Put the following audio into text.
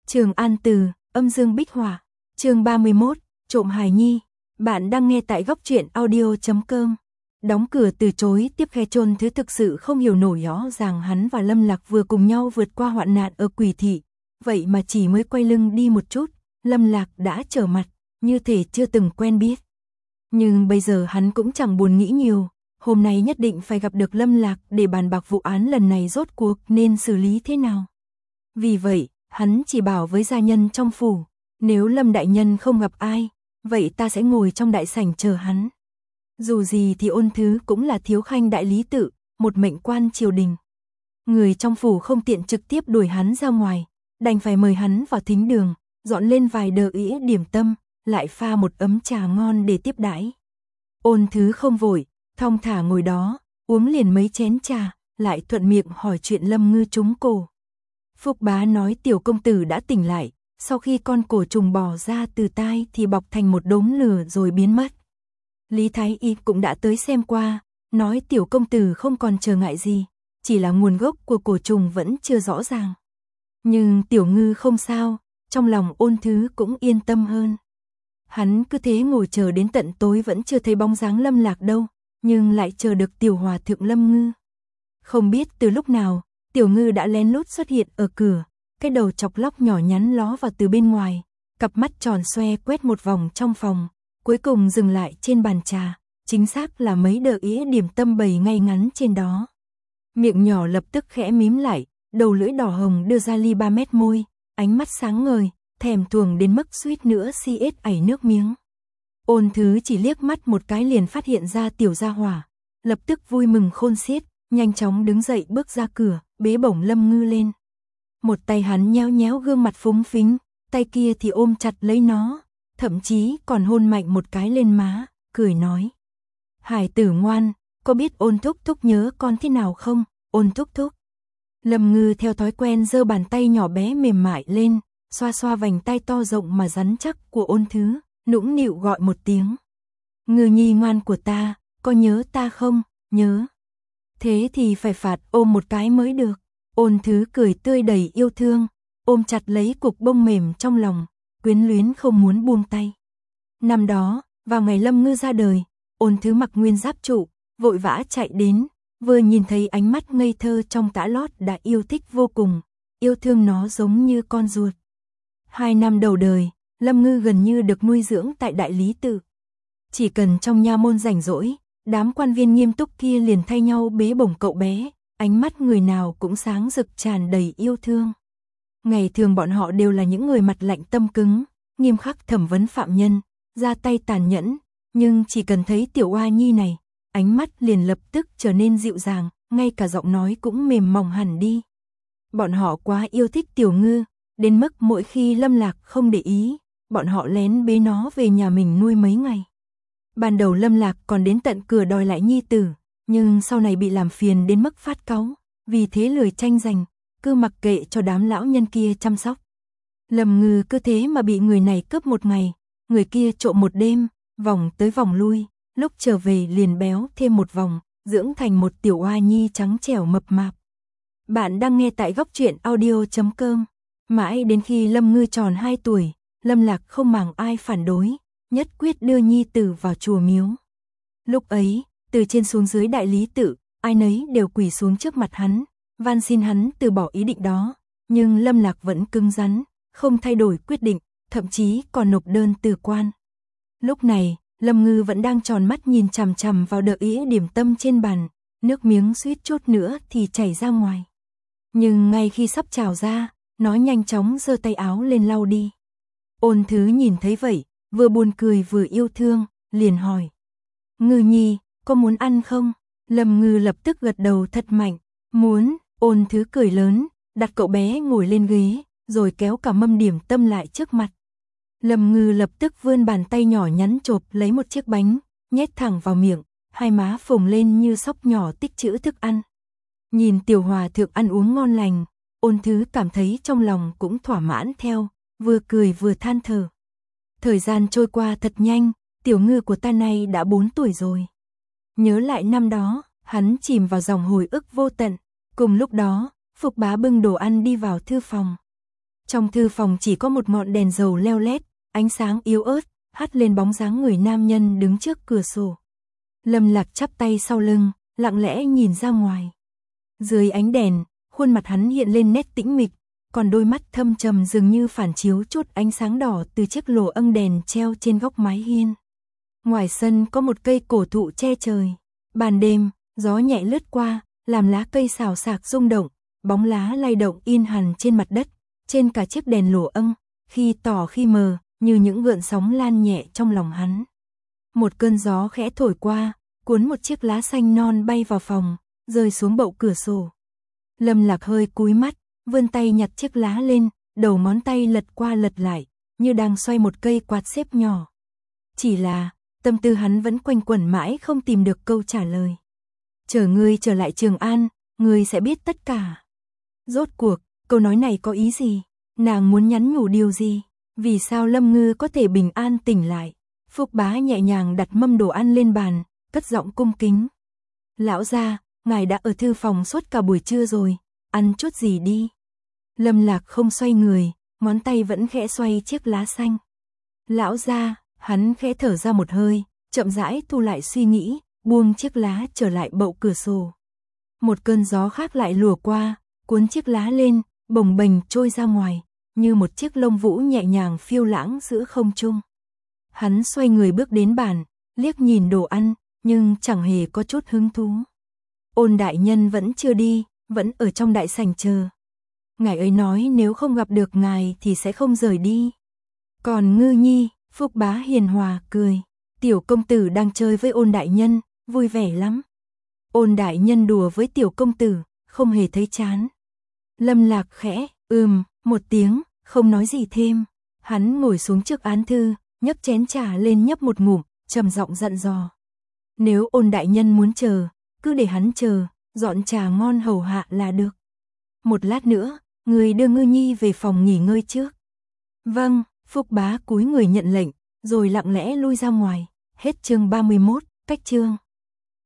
Trường An Từ, âm dương bích hỏa. Chương 31, trộm hài nhi. Bạn đang nghe tại góc truyện audio.com. Đóng cửa từ chối tiếp khe chôn thứ thực sự không hiểu nổi rõ ràng hắn và Lâm Lạc vừa cùng nhau vượt qua hoạn nạn ở Quỷ Thị. Vậy mà chỉ mới quay lưng đi một chút, Lâm Lạc đã trở mặt, như thể chưa từng quen biết. Nhưng bây giờ hắn cũng chẳng buồn nghĩ nhiều, hôm nay nhất định phải gặp được Lâm Lạc để bàn bạc vụ án lần này rốt cuộc nên xử lý thế nào. Vì vậy, hắn chỉ bảo với gia nhân trong phủ, nếu Lâm đại nhân không gặp ai, vậy ta sẽ ngồi trong đại sảnh chờ hắn. Dù gì thì Ôn Thứ cũng là thiếu khanh đại lý tự, một mệnh quan triều đình. Người trong phủ không tiện trực tiếp đuổi hắn ra ngoài, đành phải mời hắn vào thính đường, dọn lên vài đờ ĩa điểm tâm, lại pha một ấm trà ngon để tiếp đãi. Ôn Thứ không vội, thong thả ngồi đó, uống liền mấy chén trà, lại thuận miệng hỏi chuyện Lâm Ngư trúng cổ. Phúc bá nói tiểu công tử đã tỉnh lại, sau khi con cổ trùng bò ra từ tai thì bọc thành một đống lửa rồi biến mất. Lý Thái Y cũng đã tới xem qua, nói tiểu công tử không còn trở ngại gì, chỉ là nguồn gốc của cổ trùng vẫn chưa rõ ràng. Nhưng tiểu ngư không sao, trong lòng Ôn Thứ cũng yên tâm hơn. Hắn cứ thế ngồi chờ đến tận tối vẫn chưa thấy bóng dáng Lâm Lạc đâu, nhưng lại chờ được tiểu hòa thượng Lâm Ngư. Không biết từ lúc nào, tiểu ngư đã lén lút xuất hiện ở cửa, cái đầu chọc lóc nhỏ nhắn ló vào từ bên ngoài, cặp mắt tròn xoe quét một vòng trong phòng, cuối cùng dừng lại trên bàn trà, chính xác là mấy đờ ĩa điểm tâm bày ngay ngắn trên đó. Miệng nhỏ lập tức khẽ mím lại, đầu lưỡi đỏ hồng đưa ra ly 3 mét môi, ánh mắt sáng ngời, thèm thuồng đến mức suýt nữa si ết ảy nước miếng. Ôn Thứ chỉ liếc mắt một cái liền phát hiện ra tiểu gia hỏa, lập tức vui mừng khôn xiết, nhanh chóng đứng dậy bước ra cửa, bế bổng Lâm Ngư lên. Một tay hắn nhéo nhéo gương mặt phúng phính, tay kia thì ôm chặt lấy nó, thậm chí còn hôn mạnh một cái lên má, cười nói. Hải tử ngoan, có biết Ôn thúc thúc nhớ con thế nào không, Ôn thúc thúc. Lâm Ngư theo thói quen giơ bàn tay nhỏ bé mềm mại lên, xoa xoa vành tay to rộng mà rắn chắc của Ôn Thứ, nũng nịu gọi một tiếng. Ngư nhi ngoan của ta, có nhớ ta không, nhớ. Thế thì phải phạt ôm một cái mới được. Ôn Thứ cười tươi đầy yêu thương, ôm chặt lấy cục bông mềm trong lòng, quyến luyến không muốn buông tay. Năm đó, vào ngày Lâm Ngư ra đời, Ôn Thứ mặc nguyên giáp trụ, vội vã chạy đến, vừa nhìn thấy ánh mắt ngây thơ trong tã lót đã yêu thích vô cùng, yêu thương nó giống như con ruột. 2 năm đầu đời, Lâm Ngư gần như được nuôi dưỡng tại đại lý tự. Chỉ cần trong nha môn rảnh rỗi, đám quan viên nghiêm túc kia liền thay nhau bế bổng cậu bé, ánh mắt người nào cũng sáng rực tràn đầy yêu thương. Ngày thường bọn họ đều là những người mặt lạnh tâm cứng, nghiêm khắc thẩm vấn phạm nhân, ra tay tàn nhẫn, nhưng chỉ cần thấy tiểu oa nhi này, ánh mắt liền lập tức trở nên dịu dàng, ngay cả giọng nói cũng mềm mỏng hẳn đi. Bọn họ quá yêu thích tiểu ngư, đến mức mỗi khi Lâm Lạc không để ý, bọn họ lén bế nó về nhà mình nuôi mấy ngày. Ban đầu Lâm Lạc còn đến tận cửa đòi lại nhi tử, nhưng sau này bị làm phiền đến mức phát cáu, vì thế lười tranh giành, cứ mặc kệ cho đám lão nhân kia chăm sóc. Lâm Ngư cứ thế mà bị người này cướp một ngày, người kia trộm một đêm, vòng tới vòng lui, lúc trở về liền béo thêm một vòng, dưỡng thành một tiểu oa nhi trắng trẻo mập mạp. Bạn đang nghe tại góc truyện audio.com. Mãi đến khi Lâm Ngư tròn 2 tuổi, Lâm Lạc không màng ai phản đối, nhất quyết đưa nhi tử vào chùa miếu. Lúc ấy, từ trên xuống dưới đại lý tự, ai nấy đều quỳ xuống trước mặt hắn, van xin hắn từ bỏ ý định đó, nhưng Lâm Lạc vẫn cứng rắn, không thay đổi quyết định, thậm chí còn nộp đơn từ quan. Lúc này, Lâm Ngư vẫn đang tròn mắt nhìn chằm chằm vào đờ ĩa điểm tâm trên bàn, nước miếng suýt chút nữa thì chảy ra ngoài. Nhưng ngay khi sắp trào ra, nó nhanh chóng giơ tay áo lên lau đi. Ôn Thứ nhìn thấy vậy, vừa buồn cười vừa yêu thương, liền hỏi. Ngư nhi, có muốn ăn không? Lâm Ngư lập tức gật đầu thật mạnh, muốn. Ôn Thứ cười lớn, đặt cậu bé ngồi lên ghế, rồi kéo cả mâm điểm tâm lại trước mặt. Lâm Ngư lập tức vươn bàn tay nhỏ nhắn chộp lấy một chiếc bánh, nhét thẳng vào miệng, hai má phồng lên như sóc nhỏ tích trữ thức ăn. Nhìn tiểu hòa thượng ăn uống ngon lành, Ôn Thứ cảm thấy trong lòng cũng thỏa mãn theo, vừa cười vừa than thở. Thời gian trôi qua thật nhanh, tiểu ngư của ta nay đã 4 tuổi rồi. Nhớ lại năm đó, hắn chìm vào dòng hồi ức vô tận, cùng lúc đó, Phục bá bưng đồ ăn đi vào thư phòng. Trong thư phòng chỉ có một ngọn đèn dầu leo lét, ánh sáng yếu ớt, hắt lên bóng dáng người nam nhân đứng trước cửa sổ. Lâm Lạc chắp tay sau lưng, lặng lẽ nhìn ra ngoài. Dưới ánh đèn, khuôn mặt hắn hiện lên nét tĩnh mịch, còn đôi mắt thâm trầm dường như phản chiếu chút ánh sáng đỏ từ chiếc lồ âng đèn treo trên góc mái hiên. Ngoài sân có một cây cổ thụ che trời. Ban đêm, gió nhẹ lướt qua, làm lá cây xào xạc rung động, bóng lá lay động in hằn trên mặt đất, trên cả chiếc đèn lồ âng, khi tỏ khi mờ, như những gợn sóng lan nhẹ trong lòng hắn. Một cơn gió khẽ thổi qua, cuốn một chiếc lá xanh non bay vào phòng, rơi xuống bậu cửa sổ. Lâm Lạc hơi cúi mắt, vươn tay nhặt chiếc lá lên, đầu ngón tay lật qua lật lại, như đang xoay một cây quạt xếp nhỏ. Chỉ là, tâm tư hắn vẫn quanh quẩn mãi không tìm được câu trả lời. Chờ ngươi trở lại Trường An, ngươi sẽ biết tất cả. Rốt cuộc, câu nói này có ý gì? Nàng muốn nhắn nhủ điều gì? Vì sao Lâm Ngư có thể bình an tỉnh lại? Phúc Bá nhẹ nhàng đặt mâm đồ ăn lên bàn, cất giọng cung kính. Lão gia, ngài đã ở thư phòng suốt cả buổi trưa rồi, ăn chút gì đi. Lâm Lạc không xoay người, ngón tay vẫn khẽ xoay chiếc lá xanh. Lão gia, hắn khẽ thở ra một hơi, chậm rãi thu lại suy nghĩ, buông chiếc lá trở lại bậu cửa sổ. Một cơn gió khác lại lùa qua, cuốn chiếc lá lên, bồng bềnh trôi ra ngoài, như một chiếc lông vũ nhẹ nhàng phiêu lãng giữa không trung. Hắn xoay người bước đến bàn, liếc nhìn đồ ăn, nhưng chẳng hề có chút hứng thú. Ôn đại nhân vẫn chưa đi, vẫn ở trong đại sảnh chờ. Ngài ấy nói nếu không gặp được ngài thì sẽ không rời đi. Còn Ngư Nhi, Phúc Bá hiền hòa cười. Tiểu công tử đang chơi với Ôn đại nhân, vui vẻ lắm. Ôn đại nhân đùa với tiểu công tử, không hề thấy chán. Lâm Lạc khẽ, một tiếng, không nói gì thêm. Hắn ngồi xuống trước án thư, nhấc chén trà lên nhấp một ngụm, trầm giọng dặn dò. Nếu Ôn đại nhân muốn chờ, cứ để hắn chờ, dọn trà ngon hầu hạ là được. Một lát nữa, người đưa Ngư Nhi về phòng nghỉ ngơi trước. Vâng, Phúc Bá cúi người nhận lệnh, rồi lặng lẽ lui ra ngoài. Hết chương 31, cách chương.